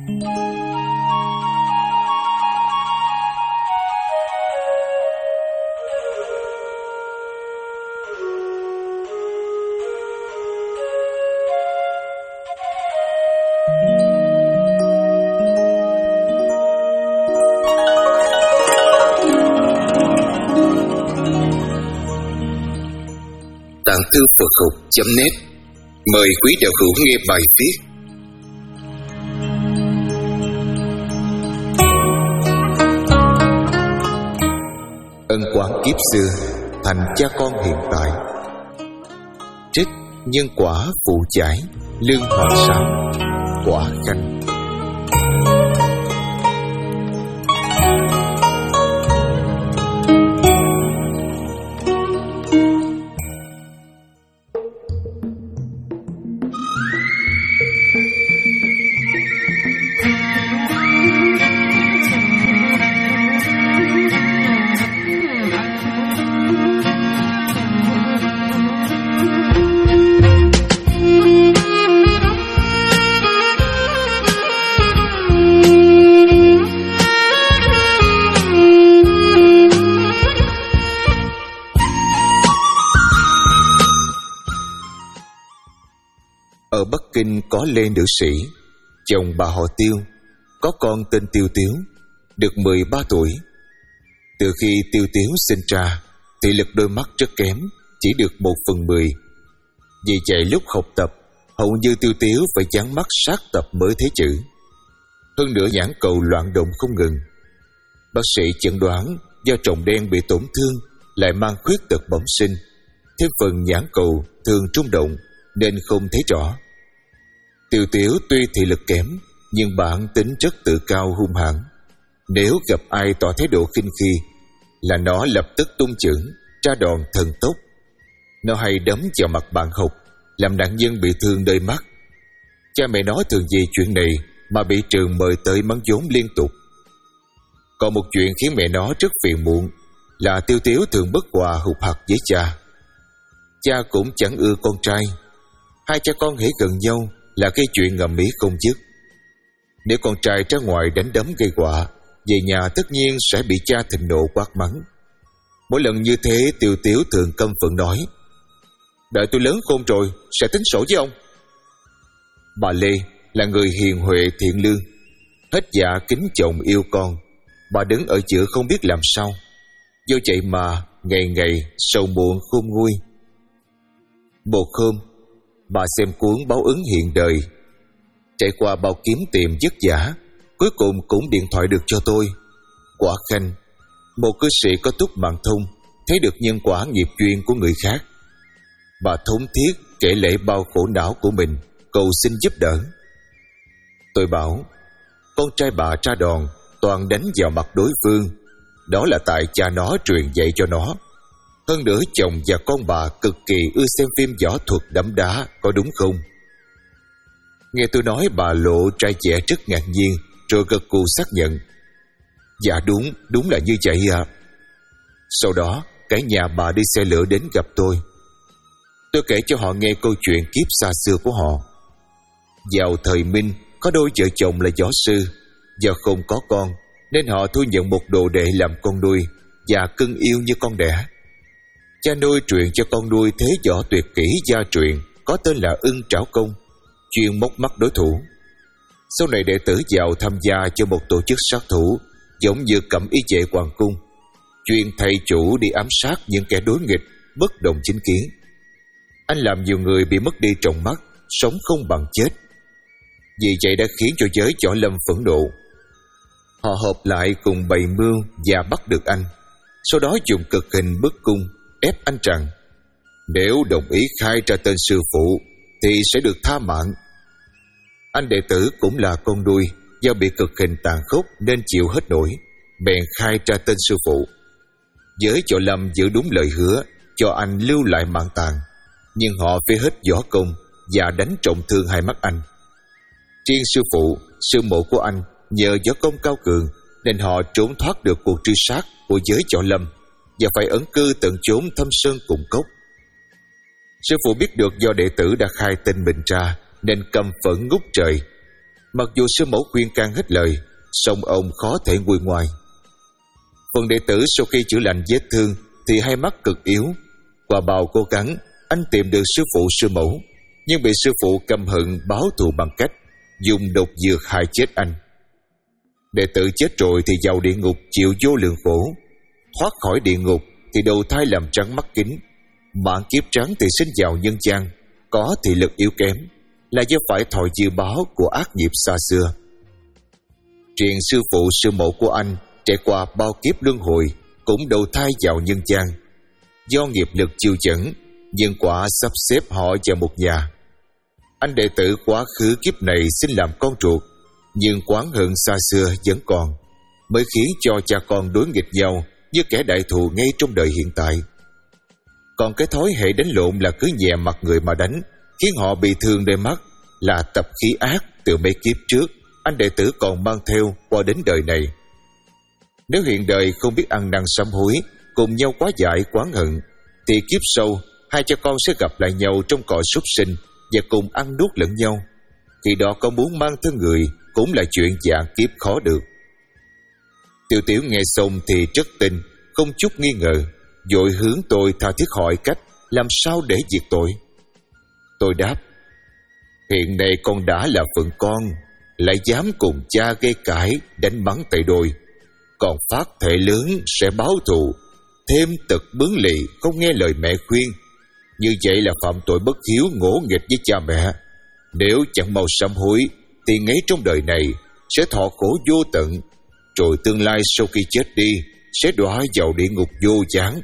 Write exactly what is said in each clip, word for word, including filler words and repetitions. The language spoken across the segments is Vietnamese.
Tạng thư Phật học chấm net mời quý đạo hữu nghe bài viết Ân quán kiếp xưa thành cha con hiện tại. Trích Nhân quả phụ giải Lương Hoàng Sao Quả Khanh. Ở Bắc Kinh có Lê nữ sĩ, chồng bà họ Tiêu, có con tên Tiêu Tiếu, được mười ba tuổi. Từ khi Tiêu Tiếu sinh ra, thị lực đôi mắt rất kém, chỉ được một phần mười. Vì vậy lúc học tập, hầu như Tiêu Tiếu phải dán mắt sát tập mới thấy chữ. Hơn nữa nhãn cầu loạn động không ngừng. Bác sĩ chẩn đoán do tròng đen bị tổn thương, lại mang khuyết tật bẩm sinh, thêm phần nhãn cầu thường rung động nên không thấy rõ. Tiêu Tiếu tuy thị lực kém, nhưng bản tính rất tự cao hung hãn. Nếu gặp ai tỏ thái độ khinh khi, là nó lập tức tung chưởng, tra đòn thần tốc. Nó hay đấm vào mặt bạn học, làm nạn nhân bị thương nơi mắt. Cha mẹ nó thường vì chuyện này mà bị trường mời tới mắng vốn liên tục. Còn một chuyện khiến mẹ nó rất phiền muộn là Tiêu Tiếu thường bất hòa hụt hặc với cha. Cha cũng chẳng ưa con trai. Hai cha con hễ gần nhau là cái chuyện ngầm ý không dứt. Nếu con trai ra ngoài đánh đấm gây họa, về nhà tất nhiên sẽ bị cha thịnh nộ quát mắng. Mỗi lần như thế, Tiêu Tiếu thường căm phẫn nói: "Đợi tôi lớn khôn rồi sẽ tính sổ với ông." Bà Lê là người hiền huệ thiện lương, hết dạ kính chồng yêu con. Bà đứng ở giữa không biết làm sao. Do vậy mà ngày ngày sầu muộn khôn nguôi. Một hôm, bà xem cuốn báo ứng hiện đời, trải qua bao kiếm tìm vất vả, cuối cùng cũng điện thoại được cho tôi. Quả Khanh, một cư sĩ có túc mạng thông, thấy được nhân quả nghiệp duyên của người khác. Bà thống thiết kể lể bao khổ não của mình, cầu xin giúp đỡ. Tôi bảo, con trai bà tra đòn toàn đánh vào mặt đối phương, đó là tại cha nó truyền dạy cho nó. Hơn nữa chồng và con bà cực kỳ ưa xem phim võ thuật đấm đá, có đúng không? Nghe tôi nói, bà lộ trai trẻ rất ngạc nhiên, rồi gật gù xác nhận: "Dạ đúng, đúng là như vậy ạ." Sau đó cả nhà bà đi xe lửa đến gặp tôi. Tôi kể cho họ nghe câu chuyện kiếp xa xưa của họ. Vào thời Minh, có đôi vợ chồng là võ sư. Do không có con nên họ thu nhận một đồ đệ làm con nuôi và cưng yêu như con đẻ. Cha nuôi truyền cho con nuôi thế võ tuyệt kỹ gia truyền có tên là Ưng Trảo Công, chuyên móc mắt đối thủ. Sau này đệ tử vào tham gia cho một tổ chức sát thủ giống như Cẩm Y Vệ Hoàng Cung, chuyên thầy chủ đi ám sát những kẻ đối nghịch, bất đồng chính kiến. Anh làm nhiều người bị mất đi tròng mắt, sống không bằng chết. Vì vậy đã khiến cho giới võ lâm phẫn nộ. Họ hợp lại cùng bày mưu và bắt được anh. Sau đó dùng cực hình bức cung ép anh rằng nếu đồng ý khai ra tên sư phụ thì sẽ được tha mạng. Anh đệ tử cũng là con nuôi, do bị cực hình tàn khốc nên chịu hết nổi, bèn khai ra tên sư phụ. Giới võ lâm giữ đúng lời hứa cho anh lưu lại mạng tàn, nhưng họ phế hết võ công và đánh trọng thương hai mắt anh. Riêng sư phụ, sư mộ của anh nhờ võ công cao cường nên họ trốn thoát được cuộc truy sát của giới võ lâm và phải ẩn cư tận chốn thâm sơn cùng cốc. Sư phụ biết được do đệ tử đã khai tên mình ra nên căm phẫn ngút trời. Mặc dù sư mẫu khuyên can hết lời, song ông khó thể nguôi ngoai. Phần đệ tử sau khi chữa lành vết thương thì hai mắt cực yếu. Qua bao cố gắng, anh tìm được sư phụ sư mẫu, nhưng bị sư phụ căm hận báo thù bằng cách dùng độc dược hại chết anh. Đệ tử chết rồi thì vào địa ngục chịu vô lượng khổ, thoát khỏi địa ngục thì đầu thai làm trắng mắt kính, mãn kiếp trắng thì sinh vào nhân gian, có thị lực yếu kém, là do phải thọ dư báo của ác nghiệp xa xưa. Truyền sư phụ sư mẫu của anh trải qua bao kiếp luân hồi cũng đầu thai vào nhân gian. Do nghiệp lực chiêu dẫn, nhân quả sắp xếp họ vào một nhà. Anh đệ tử quá khứ kiếp này xin làm con ruột, nhưng oán hận xa xưa vẫn còn, mới khiến cho cha con đối nghịch nhau như kẻ đại thù ngay trong đời hiện tại. Còn cái thói hệ đánh lộn là cứ nhẹ mặt người mà đánh, khiến họ bị thương đôi mắt, là tập khí ác từ mấy kiếp trước anh đệ tử còn mang theo qua đến đời này. Nếu hiện đời không biết ăn năn sám hối, cùng nhau quá giải oán hận, thì kiếp sau hai cha con sẽ gặp lại nhau trong cõi súc sinh và cùng ăn nuốt lẫn nhau. Khi đó có muốn mang thân người cũng là chuyện dạng kiếp khó được. Tiêu Tiếu nghe xong thì rất tin, không chút nghi ngờ, vội hướng tôi tha thiết hỏi cách làm sao để diệt tội. Tôi đáp: hiện nay con đã là phận con, lại dám cùng cha gây cãi, đánh mắng tay đôi, còn phát thể lớn sẽ báo thù, thêm tật bướng lì, không nghe lời mẹ khuyên. Như vậy là phạm tội bất hiếu, ngỗ nghịch với cha mẹ. Nếu chẳng mau sám hối thì ngay trong đời này sẽ thọ khổ vô tận, rồi tương lai sau khi chết đi sẽ đọa vào địa ngục vô gián.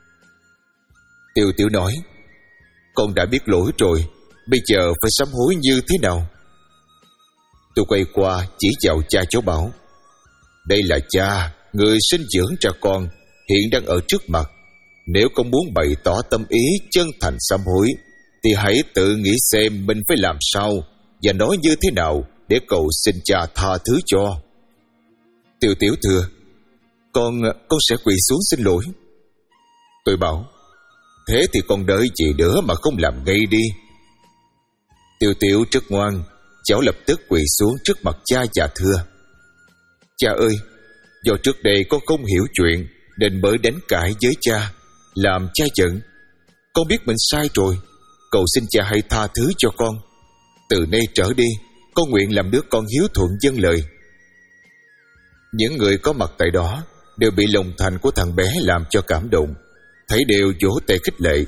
Tiêu Tiểu nói: con đã biết lỗi rồi, bây giờ phải sám hối như thế nào? Tôi quay qua chỉ vào cha cháu bảo: đây là cha, người sinh dưỡng cha con, hiện đang ở trước mặt. Nếu con muốn bày tỏ tâm ý chân thành sám hối, thì hãy tự nghĩ xem mình phải làm sao và nói như thế nào để cầu xin cha tha thứ cho. Tiêu Tiểu thưa: Con con sẽ quỳ xuống xin lỗi. Tôi bảo: thế thì con đợi gì nữa mà không làm ngay đi. Tiêu Tiểu rất ngoan, cháu lập tức quỳ xuống trước mặt cha và thưa: cha ơi, do trước đây con không hiểu chuyện nên mới đánh cãi với cha, làm cha giận. Con biết mình sai rồi, cầu xin cha hãy tha thứ cho con. Từ nay trở đi, con nguyện làm đứa con hiếu thuận vâng lời. Những người có mặt tại đó đều bị lòng thành của thằng bé làm cho cảm động, thấy đều vỗ tay khích lệ.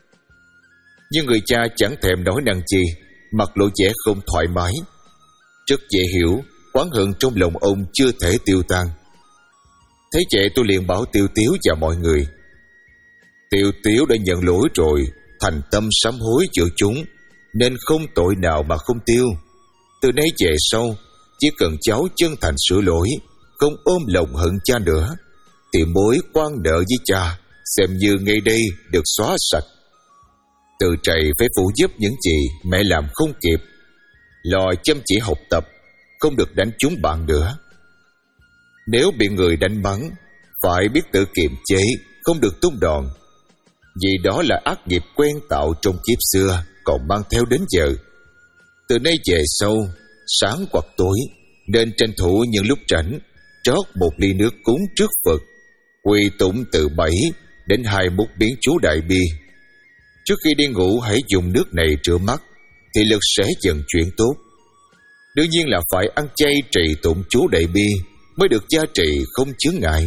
Nhưng người cha chẳng thèm nói năng chi, mặt lộ vẻ không thoải mái. Rất dễ hiểu, oán hận trong lòng ông chưa thể tiêu tan. Thấy vậy tôi liền bảo Tiêu Tiếu và mọi người: Tiêu Tiếu đã nhận lỗi rồi, thành tâm sám hối giữa chúng, nên không tội nào mà không tiêu. Từ nay về sau, chỉ cần cháu chân thành sửa lỗi, không ôm lòng hận cha nữa, thì mối quan nợ với cha xem như ngay đây được xóa sạch. Từ trầy phải phụ giúp những gì mẹ làm không kịp, lo chăm chỉ học tập, không được đánh trúng bạn nữa. Nếu bị người đánh mắng, phải biết tự kiềm chế, không được tung đòn, vì đó là ác nghiệp quen tạo trong kiếp xưa còn mang theo đến giờ. Từ nay về sau, sáng hoặc tối nên tranh thủ những lúc rảnh, trót một ly nước cúng trước Phật, quỳ tụng từ bảy đến hai múc biến chú Đại Bi. Trước khi đi ngủ hãy dùng nước này rửa mắt, thì lực sẽ dần chuyển tốt. Đương nhiên là phải ăn chay trì tụng chú Đại Bi mới được gia trì không chướng ngại.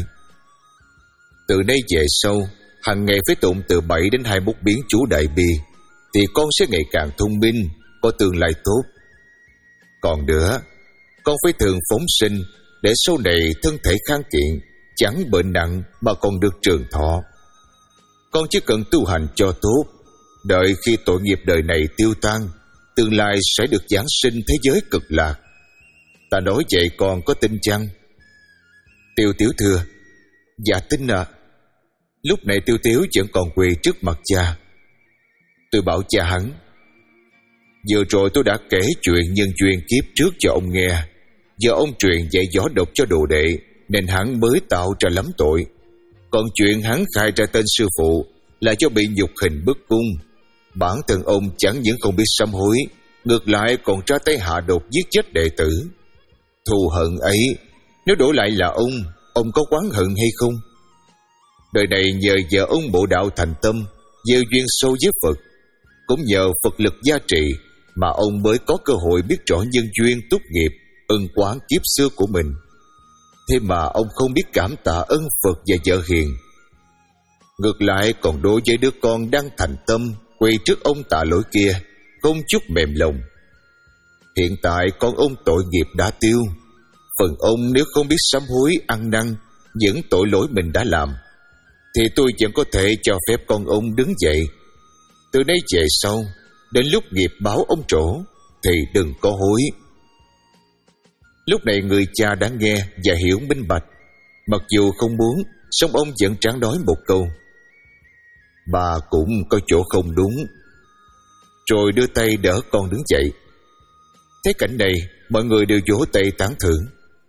Từ nay về sau, hàng ngày phải tụng từ bảy đến hai múc biến chú Đại Bi, thì con sẽ ngày càng thông minh, có tương lai tốt. Còn nữa, con phải thường phóng sinh để sau này thân thể khang kiện, chẳng bệnh nặng mà còn được trường thọ. Con chỉ cần tu hành cho tốt, đợi khi tội nghiệp đời này tiêu tan, tương lai sẽ được giáng sinh thế giới cực lạc. Ta nói vậy con có tin chăng? Tiêu Tiếu thưa: Dạ tin ạ. À. Lúc này Tiêu Tiếu vẫn còn quỳ trước mặt cha. Tôi bảo cha hắn: Vừa rồi tôi đã kể chuyện nhân duyên kiếp trước cho ông nghe. Do ông truyền dạy võ độc cho đồ đệ, nên hắn mới tạo ra lắm tội. Còn chuyện hắn khai ra tên sư phụ là do bị nhục hình bức cung. Bản thân ông chẳng những không biết sám hối, ngược lại còn ra tay hạ độc giết chết đệ tử. Thù hận ấy, nếu đổi lại là ông, ông có oán hận hay không? Đời này nhờ vợ ông bộ đạo thành tâm, gieo duyên sâu với Phật, cũng nhờ Phật lực gia trị mà ông mới có cơ hội biết rõ nhân duyên túc nghiệp, ân oán kiếp xưa của mình. Thế mà ông không biết cảm tạ ơn Phật và vợ hiền. Ngược lại còn đối với đứa con đang thành tâm quỳ trước ông tạ lỗi kia, không chút mềm lòng. Hiện tại con ông tội nghiệp đã tiêu, phần ông nếu không biết sám hối ăn năn những tội lỗi mình đã làm, thì tôi vẫn có thể cho phép con ông đứng dậy. Từ nay về sau, đến lúc nghiệp báo ông trổ, thì đừng có hối. Lúc này người cha đã nghe và hiểu minh bạch. Mặc dù không muốn, song ông vẫn tráng nói một câu: bà cũng có chỗ không đúng. Rồi đưa tay đỡ con đứng dậy. Thấy cảnh này, mọi người đều vỗ tay tán thưởng.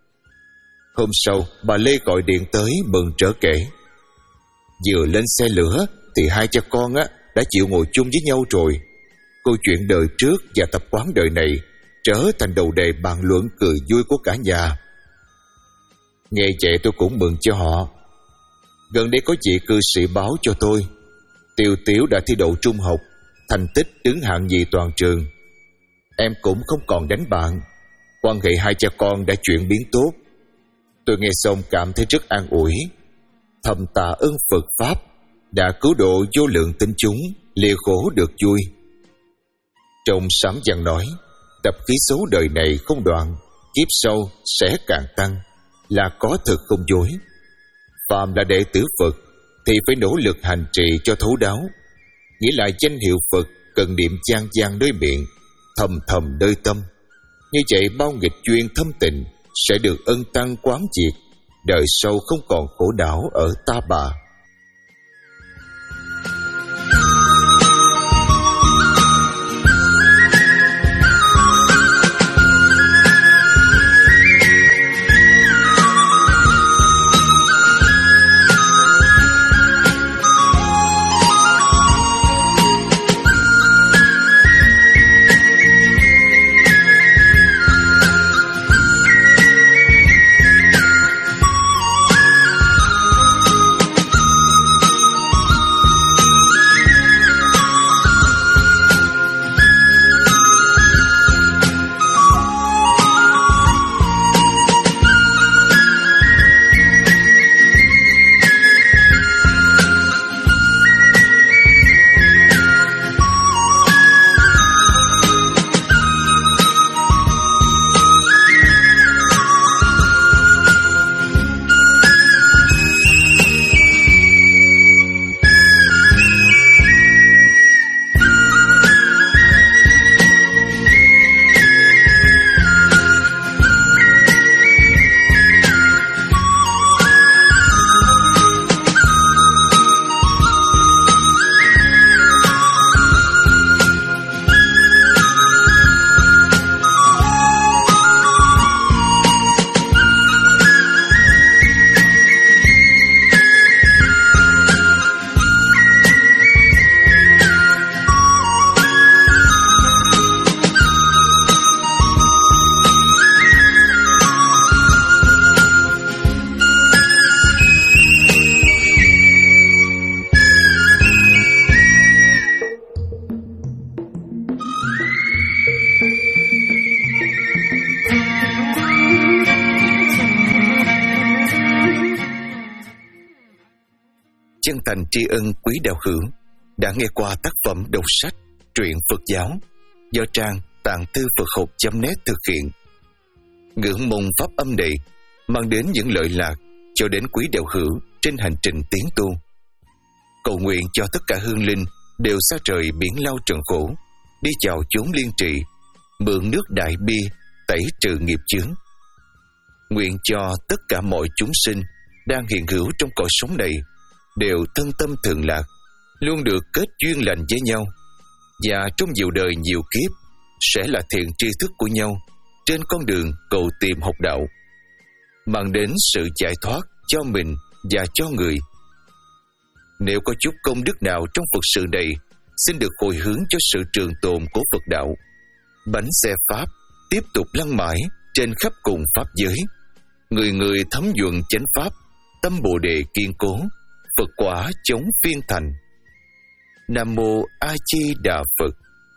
Hôm sau, bà Lê gọi điện tới mừng trở kể: vừa lên xe lửa thì hai cha con á đã chịu ngồi chung với nhau rồi. Câu chuyện đời trước và tập quán đời này trở thành đầu đề bàn luận cười vui của cả nhà. Nghe vậy tôi cũng mừng cho họ. Gần đây có chị cư sĩ báo cho tôi Tiêu Tiếu đã thi đậu trung học, thành tích đứng hạng nhì toàn trường. Em cũng không còn đánh bạn, quan hệ hai cha con đã chuyển biến tốt. Tôi nghe xong cảm thấy rất an ủi, thầm tạ ơn Phật Pháp đã cứu độ vô lượng tinh chúng lìa khổ được vui. Trong sám văn nói, tập khí xấu đời này không đoạn, kiếp sau sẽ càng tăng, là có thực không dối. Phàm là đệ tử Phật thì phải nỗ lực hành trì cho thấu đáo, nghĩa là danh hiệu Phật cần niệm chan chan nơi miệng, thầm thầm nơi tâm. Như vậy bao nghịch duyên thâm tình sẽ được ân tăng quán triệt, đời sau không còn khổ đảo ở ta bà. Chân thành tri ân quý đạo hữu đã nghe qua tác phẩm đọc sách truyện Phật giáo do trang tạng thư Phật học chấm net thực hiện. Ngưỡng mong pháp âm này mang đến những lợi lạc cho đến quý đạo hữu trên hành trình tiến tu. Cầu nguyện cho tất cả hương linh đều xa trời biển lao trần khổ, đi chào chốn liên trị, mượn nước đại bi tẩy trừ nghiệp chướng. Nguyện cho tất cả mọi chúng sinh đang hiện hữu trong cõi sống này đều thân tâm thường lạc, luôn được kết duyên lành với nhau, và trong nhiều đời nhiều kiếp sẽ là thiện tri thức của nhau trên con đường cầu tìm học đạo, mang đến sự giải thoát cho mình và cho người. Nếu có chút công đức nào trong Phật sự này, xin được hồi hướng cho sự trường tồn của Phật đạo, Bánh xe Pháp tiếp tục lăn mãi trên khắp cùng Pháp giới. Người người thấm nhuận chánh Pháp, tâm Bồ Đề kiên cố, Phật quả chống phiên thành. Nam Mô A Di Đà Phật.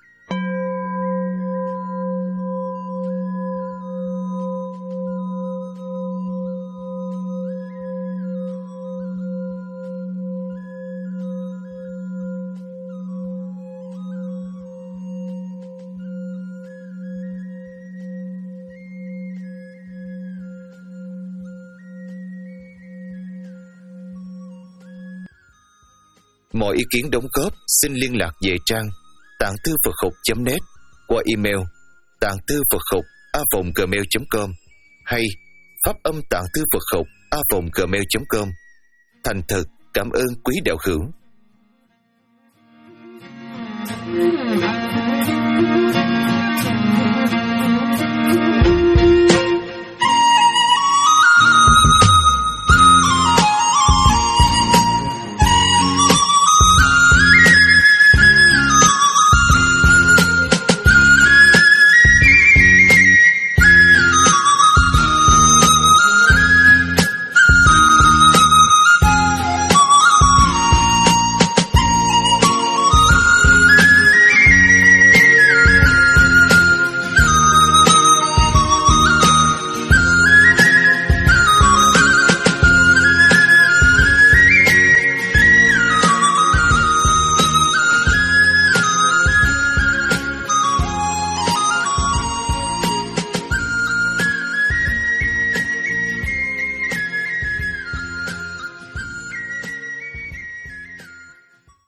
Mọi ý kiến đóng góp xin liên lạc về trang tạng thư Phật học chấm net qua email tạng thư Phật học a vòng gmail chấm com hay pháp âm tạng thư Phật học a vòng gmail chấm com. Thành thật cảm ơn quý đạo hữu.